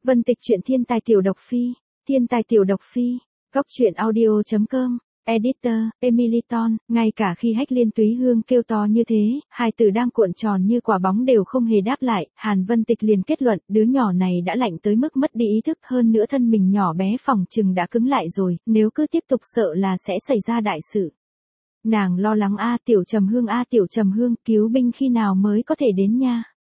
Vân Tịch truyện thiên tài tiểu độc phi, thiên tài tiểu độc phi, góc truyện audio.com, editor, Emily Ton, ngay cả khi Hách Liên Túy Hương kêu to như thế, hai từ đang cuộn tròn như quả bóng đều không hề đáp lại, Hàn Vân Tịch liền kết luận, đứa nhỏ này đã lạnh tới mức mất đi ý thức, hơn nữa thân mình nhỏ bé phòng chừng đã cứng lại rồi, nếu cứ tiếp tục sợ là sẽ xảy ra đại sự. Nàng lo lắng Tiểu Trầm Hương Tiểu Trầm Hương, cứu binh khi nào mới có thể đến nha.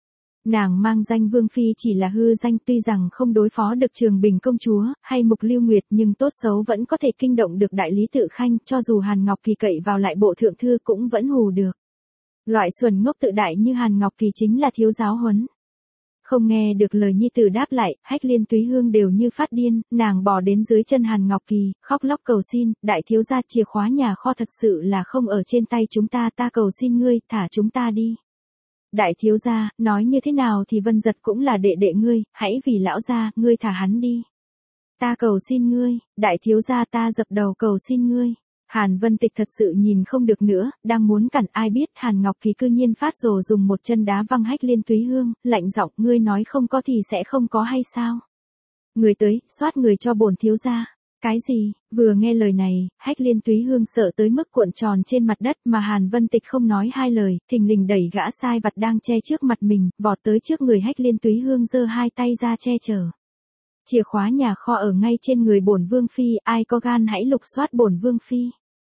Nàng mang danh Vương Phi chỉ là hư danh, tuy rằng không đối phó được Trường Bình công chúa, hay Mục Lưu Nguyệt, nhưng tốt xấu vẫn có thể kinh động được đại lý tự khanh, cho dù Hàn Ngọc Kỳ cậy vào lại bộ thượng thư cũng vẫn hù được. Loại xuẩn ngốc tự đại như Hàn Ngọc Kỳ chính là thiếu giáo huấn. Không nghe được lời nhi tử đáp lại, Hách Liên Túy Hương đều như phát điên, nàng bò đến dưới chân Hàn Ngọc Kỳ, khóc lóc cầu xin, đại thiếu gia, chìa khóa nhà kho thật sự là không ở trên tay chúng ta, ta cầu xin ngươi, thả chúng ta đi. Đại thiếu gia, nói như thế nào thì Vân Giật cũng là đệ đệ ngươi, hãy vì lão gia, ngươi thả hắn đi. Ta cầu xin ngươi, đại thiếu gia, ta dập đầu cầu xin ngươi. Hàn Vân Tịch thật sự nhìn không được nữa, đang muốn cản, ai biết Hàn Ngọc Kỳ cư nhiên phát rồ dùng một chân đá văng Hách Liên Túy Hương, lạnh giọng, ngươi nói không có thì sẽ không có hay sao? Người tới, soát người cho bổn thiếu gia. Cái gì? Vừa nghe lời này, Hách Liên Túy Hương sợ tới mức cuộn tròn trên mặt đất, mà Hàn Vân Tịch không nói hai lời, thình lình đẩy gã sai vặt đang che trước mặt mình, vọt tới trước người Hách Liên Túy Hương, giơ hai tay ra che chở. Chìa khóa nhà kho ở ngay trên người bổn vương phi, ai có gan hãy lục soát bổn vương phi.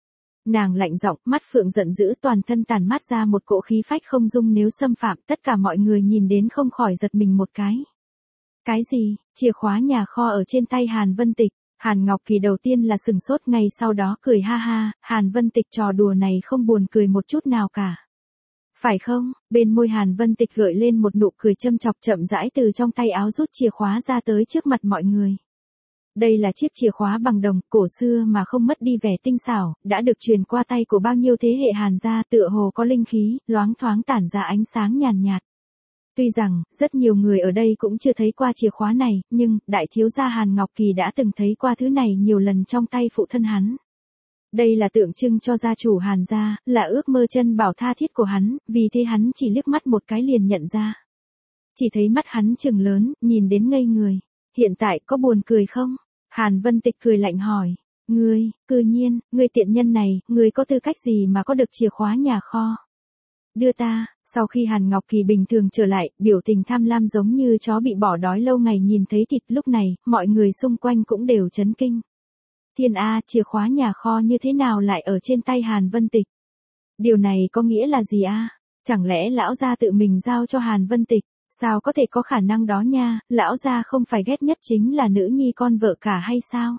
Nàng lạnh giọng, mắt phượng giận dữ, toàn thân tản mát ra một cỗ khí phách không dung nếu xâm phạm, tất cả mọi người nhìn đến không khỏi giật mình một cái. Cái gì? Chìa khóa nhà kho ở trên tay Hàn Vân Tịch. Hàn Ngọc Kỳ đầu tiên là sừng sốt, ngay sau đó cười ha ha, Hàn Vân Tịch trò đùa này không buồn cười một chút nào cả. Phải không? Bên môi Hàn Vân Tịch gợi lên một nụ cười châm chọc, chậm rãi từ trong tay áo rút chìa khóa ra tới trước mặt mọi người. Đây là chiếc chìa khóa bằng đồng, cổ xưa mà không mất đi vẻ tinh xảo, đã được truyền qua tay của bao nhiêu thế hệ Hàn gia, tựa hồ có linh khí, loáng thoáng tản ra ánh sáng nhàn nhạt. Tuy rằng, rất nhiều người ở đây cũng chưa thấy qua chìa khóa này, nhưng, đại thiếu gia Hàn Ngọc Kỳ đã từng thấy qua thứ này nhiều lần trong tay phụ thân hắn. Đây là tượng trưng cho gia chủ Hàn gia, là ước mơ chân bảo tha thiết của hắn, vì thế hắn chỉ liếc mắt một cái liền nhận ra. Chỉ thấy mắt hắn trừng lớn, nhìn đến ngây người. Hiện tại có buồn cười không? Hàn Vân Tịch cười lạnh hỏi. Ngươi, cư nhiên, ngươi tiện nhân này, ngươi có tư cách gì mà có được chìa khóa nhà kho? Đưa ta. Sau khi Hàn Ngọc Kỳ bình thường trở lại, biểu tình tham lam giống như chó bị bỏ đói lâu ngày nhìn thấy thịt, lúc này, mọi người xung quanh cũng đều chấn kinh. Thiên A, chìa khóa nhà kho như thế nào lại ở trên tay Hàn Vân Tịch? Điều này có nghĩa là gì a? Chẳng lẽ lão gia tự mình giao cho Hàn Vân Tịch? Sao có thể có khả năng đó nha, lão gia không phải ghét nhất chính là nữ nhi con vợ cả hay sao?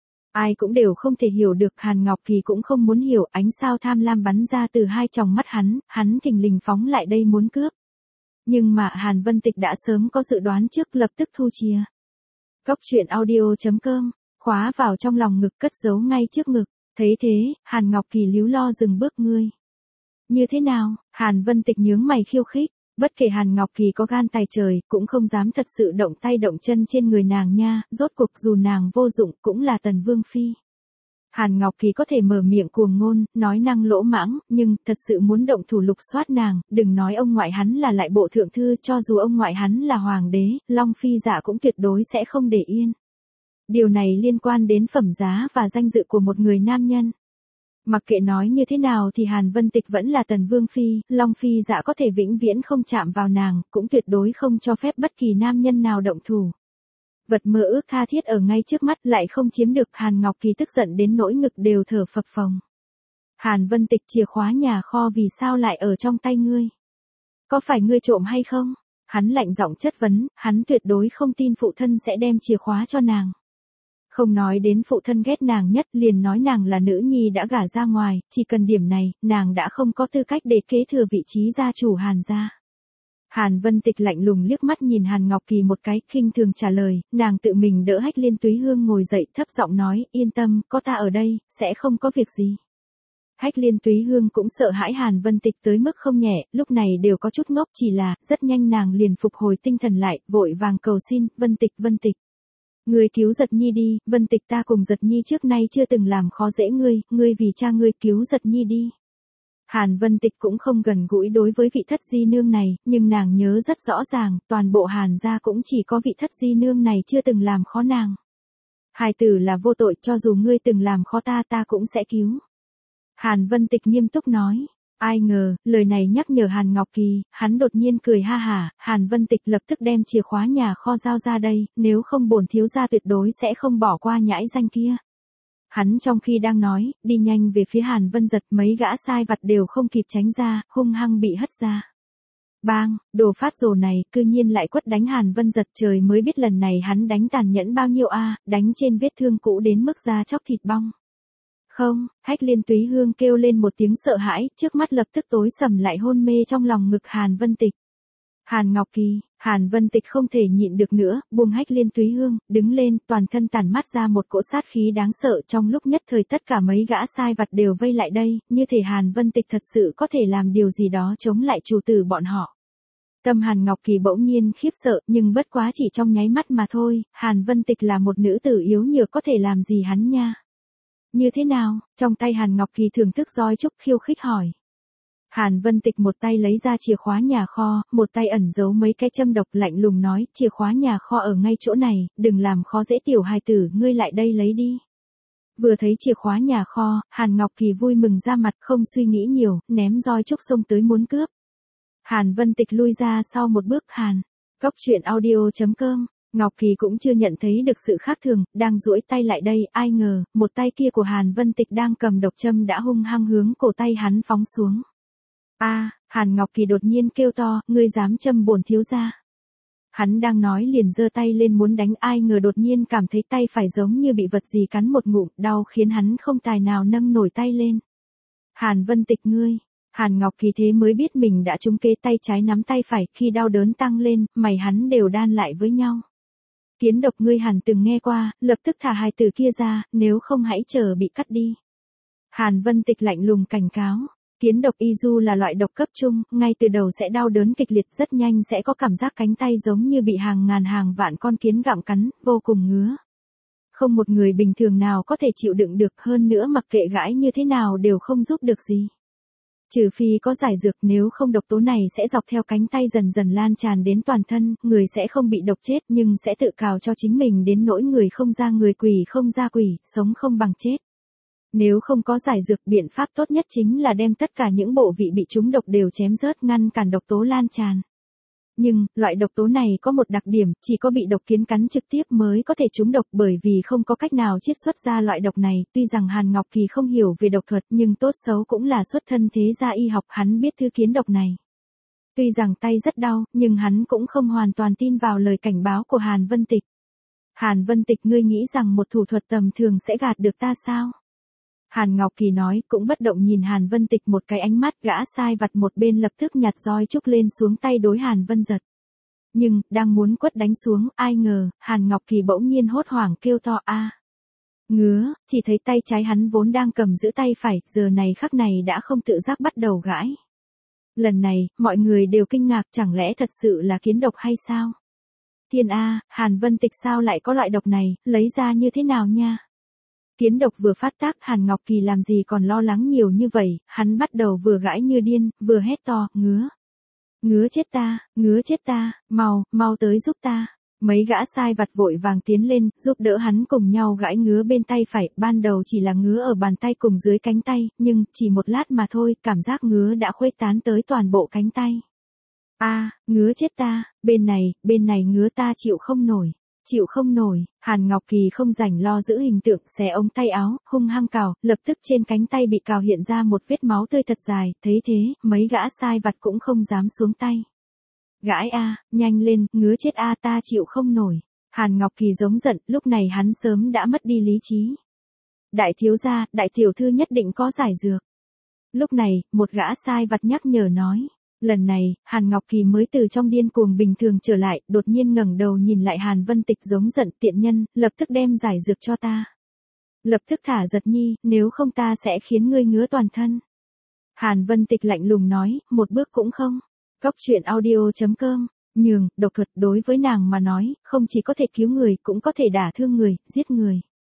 Ai cũng đều không thể hiểu được, Hàn Ngọc Kỳ cũng không muốn hiểu, ánh sao tham lam bắn ra từ hai tròng mắt hắn thình lình phóng lại đây muốn cướp. Nhưng mà Hàn Vân Tịch đã sớm có dự đoán trước, lập tức thu chìa. Góc truyện audio.com, khóa vào trong lòng ngực, cất giấu ngay trước ngực. Thấy thế, Hàn Ngọc Kỳ líu lo dừng bước. Ngươi. Như thế nào? Hàn Vân Tịch nhướng mày khiêu khích. Bất kể Hàn Ngọc Kỳ có gan tài trời, cũng không dám thật sự động tay động chân trên người nàng nha, rốt cuộc dù nàng vô dụng cũng là Tần Vương Phi. Hàn Ngọc Kỳ có thể mở miệng cuồng ngôn, nói năng lỗ mãng, nhưng thật sự muốn động thủ lục soát nàng, đừng nói ông ngoại hắn là lại bộ thượng thư, cho dù ông ngoại hắn là hoàng đế, Long Phi dạ cũng tuyệt đối sẽ không để yên. Điều này liên quan đến phẩm giá và danh dự của một người nam nhân. Mặc kệ nói như thế nào thì Hàn Vân Tịch vẫn là Tần Vương Phi, Long Phi dạ có thể vĩnh viễn không chạm vào nàng, cũng tuyệt đối không cho phép bất kỳ nam nhân nào động thủ. Vật mơ ước tha thiết ở ngay trước mắt lại không chiếm được, Hàn Ngọc Kỳ tức giận đến nỗi ngực đều thở phập phồng. Hàn Vân Tịch, chìa khóa nhà kho vì sao lại ở trong tay ngươi? Có phải ngươi trộm hay không? Hắn lạnh giọng chất vấn, hắn tuyệt đối không tin phụ thân sẽ đem chìa khóa cho nàng. Không nói đến phụ thân ghét nàng nhất, liền nói nàng là nữ nhi đã gả ra ngoài, chỉ cần điểm này, nàng đã không có tư cách để kế thừa vị trí gia chủ Hàn gia. Hàn Vân Tịch lạnh lùng liếc mắt nhìn Hàn Ngọc Kỳ một cái, khinh thường trả lời, nàng tự mình đỡ Hách Liên Túy Hương ngồi dậy, thấp giọng nói, yên tâm, có ta ở đây, sẽ không có việc gì. Hách Liên Túy Hương cũng sợ hãi Hàn Vân Tịch tới mức không nhẹ, lúc này đều có chút ngốc, chỉ là, rất nhanh nàng liền phục hồi tinh thần lại, vội vàng cầu xin, Vân Tịch. Ngươi cứu Giật Nhi đi, Vân Tịch, ta cùng Giật Nhi trước nay chưa từng làm khó dễ ngươi vì cha ngươi cứu Giật Nhi đi. Hàn Vân Tịch cũng không gần gũi đối với vị thất di nương này, nhưng nàng nhớ rất rõ ràng, toàn bộ Hàn gia cũng chỉ có vị thất di nương này chưa từng làm khó nàng. Hài tử là vô tội, cho dù ngươi từng làm khó ta, ta cũng sẽ cứu. Hàn Vân Tịch nghiêm túc nói. Ai ngờ, lời này nhắc nhở Hàn Ngọc Kỳ, hắn đột nhiên cười ha hả, Hàn Vân Tịch lập tức đem chìa khóa nhà kho giao ra đây, nếu không bổn thiếu gia tuyệt đối sẽ không bỏ qua nhãi danh kia. Hắn trong khi đang nói, đi nhanh về phía Hàn Vân Giật, mấy gã sai vặt đều không kịp tránh ra, hung hăng bị hất ra. Bang, đồ phát rồ này, cư nhiên lại quất đánh Hàn Vân Giật, trời mới biết lần này hắn đánh tàn nhẫn bao nhiêu a, đánh trên vết thương cũ đến mức da chóc thịt bong. Không, Hách Liên Túy Hương kêu lên một tiếng sợ hãi, trước mắt lập tức tối sầm lại hôn mê trong lòng ngực Hàn Vân Tịch. Hàn Ngọc Kỳ, Hàn Vân Tịch không thể nhịn được nữa, buông Hách Liên Túy Hương, đứng lên, toàn thân tản mát ra một cỗ sát khí đáng sợ, trong lúc nhất thời tất cả mấy gã sai vặt đều vây lại đây, như thể Hàn Vân Tịch thật sự có thể làm điều gì đó chống lại chủ tử bọn họ. Tâm Hàn Ngọc Kỳ bỗng nhiên khiếp sợ, nhưng bất quá chỉ trong nháy mắt mà thôi, Hàn Vân Tịch là một nữ tử yếu nhược, có thể làm gì hắn nha. Như thế nào? Trong tay Hàn Ngọc Kỳ thưởng thức roi trúc, khiêu khích hỏi. Hàn Vân Tịch một tay lấy ra chìa khóa nhà kho, một tay ẩn giấu mấy cái châm độc, lạnh lùng nói, chìa khóa nhà kho ở ngay chỗ này, đừng làm khó dễ tiểu hài tử, ngươi lại đây lấy đi. Vừa thấy chìa khóa nhà kho, Hàn Ngọc Kỳ vui mừng ra mặt, không suy nghĩ nhiều, ném roi trúc xông tới muốn cướp. Hàn Vân Tịch lui ra sau một bước. Cóc truyện audio.com. Ngọc Kỳ cũng chưa nhận thấy được sự khác thường, đang duỗi tay lại đây, ai ngờ, một tay kia của Hàn Vân Tịch đang cầm độc châm đã hung hăng hướng cổ tay hắn phóng xuống. Hàn Ngọc Kỳ đột nhiên kêu to, ngươi dám châm bổn thiếu gia. Hắn đang nói liền giơ tay lên muốn đánh, ai ngờ đột nhiên cảm thấy tay phải giống như bị vật gì cắn một ngụm, đau khiến hắn không tài nào nâng nổi tay lên. Hàn Vân Tịch ngươi. Hàn Ngọc Kỳ thế mới biết mình đã trúng kế, tay trái nắm tay phải, khi đau đớn tăng lên, mày hắn đều đan lại với nhau. Kiến độc ngươi hẳn từng nghe qua, lập tức thả hài tử kia ra, nếu không hãy chờ bị cắt đi. Hàn Vân Tịch lạnh lùng cảnh cáo. Kiến độc y du là loại độc cấp trung, ngay từ đầu sẽ đau đớn kịch liệt, rất nhanh sẽ có cảm giác cánh tay giống như bị hàng ngàn hàng vạn con kiến gặm cắn, vô cùng ngứa. Không một người bình thường nào có thể chịu đựng được, hơn nữa mặc kệ gãi như thế nào đều không giúp được gì. Trừ phi có giải dược, nếu không độc tố này sẽ dọc theo cánh tay dần dần lan tràn đến toàn thân, người sẽ không bị độc chết nhưng sẽ tự cào cho chính mình đến nỗi người không ra người, quỷ không ra quỷ, sống không bằng chết. Nếu không có giải dược, biện pháp tốt nhất chính là đem tất cả những bộ vị bị trúng độc đều chém rớt, ngăn cản độc tố lan tràn. Nhưng, loại độc tố này có một đặc điểm, chỉ có bị độc kiến cắn trực tiếp mới có thể trúng độc, bởi vì không có cách nào chiết xuất ra loại độc này. Tuy rằng Hàn Ngọc Kỳ không hiểu về độc thuật nhưng tốt xấu cũng là xuất thân thế gia y học, hắn biết thứ kiến độc này. Tuy rằng tay rất đau, nhưng hắn cũng không hoàn toàn tin vào lời cảnh báo của Hàn Vân Tịch. Hàn Vân Tịch, ngươi nghĩ rằng một thủ thuật tầm thường sẽ gạt được ta sao? Hàn Ngọc Kỳ nói, cũng bất động nhìn Hàn Vân Tịch một cái ánh mắt, gã sai vặt một bên lập tức nhặt roi trúc lên xuống tay đối Hàn Vân Giật. Nhưng, đang muốn quất đánh xuống, ai ngờ, Hàn Ngọc Kỳ bỗng nhiên hốt hoảng kêu to ngứa, chỉ thấy tay trái hắn vốn đang cầm giữ tay phải, giờ này khắc này đã không tự giác bắt đầu gãi. Lần này, mọi người đều kinh ngạc, chẳng lẽ thật sự là kiến độc hay sao? Thiên A, Hàn Vân Tịch sao lại có loại độc này, lấy ra như thế nào nha? Kiến độc vừa phát tác, Hàn Ngọc Kỳ làm gì còn lo lắng nhiều như vậy, hắn bắt đầu vừa gãi như điên, vừa hét to, ngứa. Ngứa chết ta, mau tới giúp ta. Mấy gã sai vặt vội vàng tiến lên, giúp đỡ hắn cùng nhau gãi ngứa bên tay phải, ban đầu chỉ là ngứa ở bàn tay cùng dưới cánh tay, nhưng, chỉ một lát mà thôi, cảm giác ngứa đã khuếch tán tới toàn bộ cánh tay. Ngứa chết ta, bên này ngứa ta chịu không nổi, Hàn Ngọc Kỳ không rảnh lo giữ hình tượng, xé ống tay áo, hung hăng cào, lập tức trên cánh tay bị cào hiện ra một vết máu tươi thật dài, thấy thế, mấy gã sai vặt cũng không dám xuống tay. Gãi nhanh lên, ngứa chết ta chịu không nổi. Hàn Ngọc Kỳ giống giận, lúc này hắn sớm đã mất đi lý trí. Đại thiếu gia, đại tiểu thư nhất định có giải dược. Lúc này, một gã sai vặt nhắc nhở nói. Lần này, Hàn Ngọc Kỳ mới từ trong điên cuồng bình thường trở lại, đột nhiên ngẩng đầu nhìn lại Hàn Vân Tịch giống giận, tiện nhân, lập tức đem giải dược cho ta. Lập tức thả Giật Nhi, nếu không ta sẽ khiến ngươi ngứa toàn thân. Hàn Vân Tịch lạnh lùng nói, một bước cũng không. Cóc truyện audio.com, nhường, độc thuật đối với nàng mà nói, không chỉ có thể cứu người, cũng có thể đả thương người, giết người.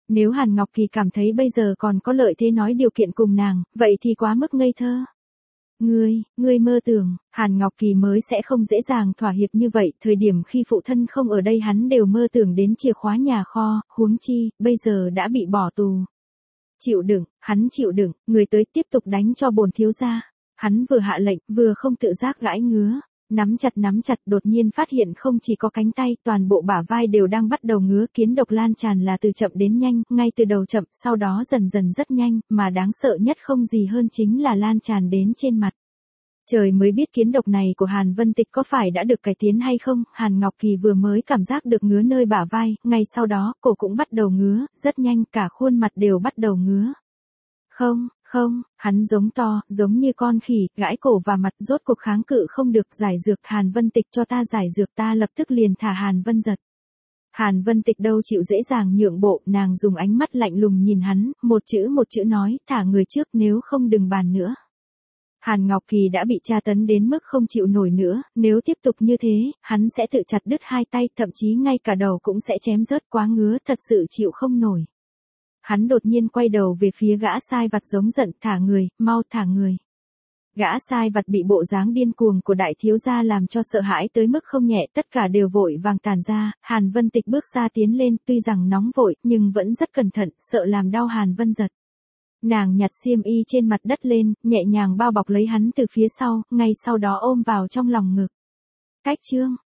Nếu Hàn Ngọc Kỳ cảm thấy bây giờ còn có lợi thế nói điều kiện cùng nàng, vậy thì quá mức ngây thơ. Ngươi mơ tưởng, Hàn Ngọc Kỳ mới sẽ không dễ dàng thỏa hiệp như vậy, thời điểm khi phụ thân không ở đây hắn đều mơ tưởng đến chìa khóa nhà kho, huống chi, bây giờ đã bị bỏ tù. Chịu đựng, hắn chịu đựng, người tới tiếp tục đánh cho bổn thiếu gia. Hắn vừa hạ lệnh, vừa không tự giác gãi ngứa. Nắm chặt, đột nhiên phát hiện không chỉ có cánh tay, toàn bộ bả vai đều đang bắt đầu ngứa, kiến độc lan tràn là từ chậm đến nhanh, ngay từ đầu chậm, sau đó dần dần rất nhanh, mà đáng sợ nhất không gì hơn chính là lan tràn đến trên mặt. Trời mới biết kiến độc này của Hàn Vân Tịch có phải đã được cải tiến hay không, Hàn Ngọc Kỳ vừa mới cảm giác được ngứa nơi bả vai, ngay sau đó, cổ cũng bắt đầu ngứa, rất nhanh, cả khuôn mặt đều bắt đầu ngứa. Không, hắn giống to, giống như con khỉ, gãi cổ và mặt, rốt cuộc kháng cự không được, giải dược, Hàn Vân Tịch cho ta giải dược, ta lập tức liền thả Hàn Vân Giật. Hàn Vân Tịch đâu chịu dễ dàng nhượng bộ, nàng dùng ánh mắt lạnh lùng nhìn hắn, một chữ nói, thả người trước, nếu không đừng bàn nữa. Hàn Ngọc Kỳ đã bị tra tấn đến mức không chịu nổi nữa, nếu tiếp tục như thế, hắn sẽ tự chặt đứt hai tay, thậm chí ngay cả đầu cũng sẽ chém rớt, quá ngứa, thật sự chịu không nổi. Hắn đột nhiên quay đầu về phía gã sai vặt giống giận, thả người, mau thả người. Gã sai vặt bị bộ dáng điên cuồng của đại thiếu gia làm cho sợ hãi tới mức không nhẹ, tất cả đều vội vàng tản ra, Hàn Vân Tịch bước xa tiến lên, tuy rằng nóng vội, nhưng vẫn rất cẩn thận, sợ làm đau Hàn Vân Giật. Nàng nhặt xiêm y trên mặt đất lên, nhẹ nhàng bao bọc lấy hắn từ phía sau, ngay sau đó ôm vào trong lòng ngực. Cách chương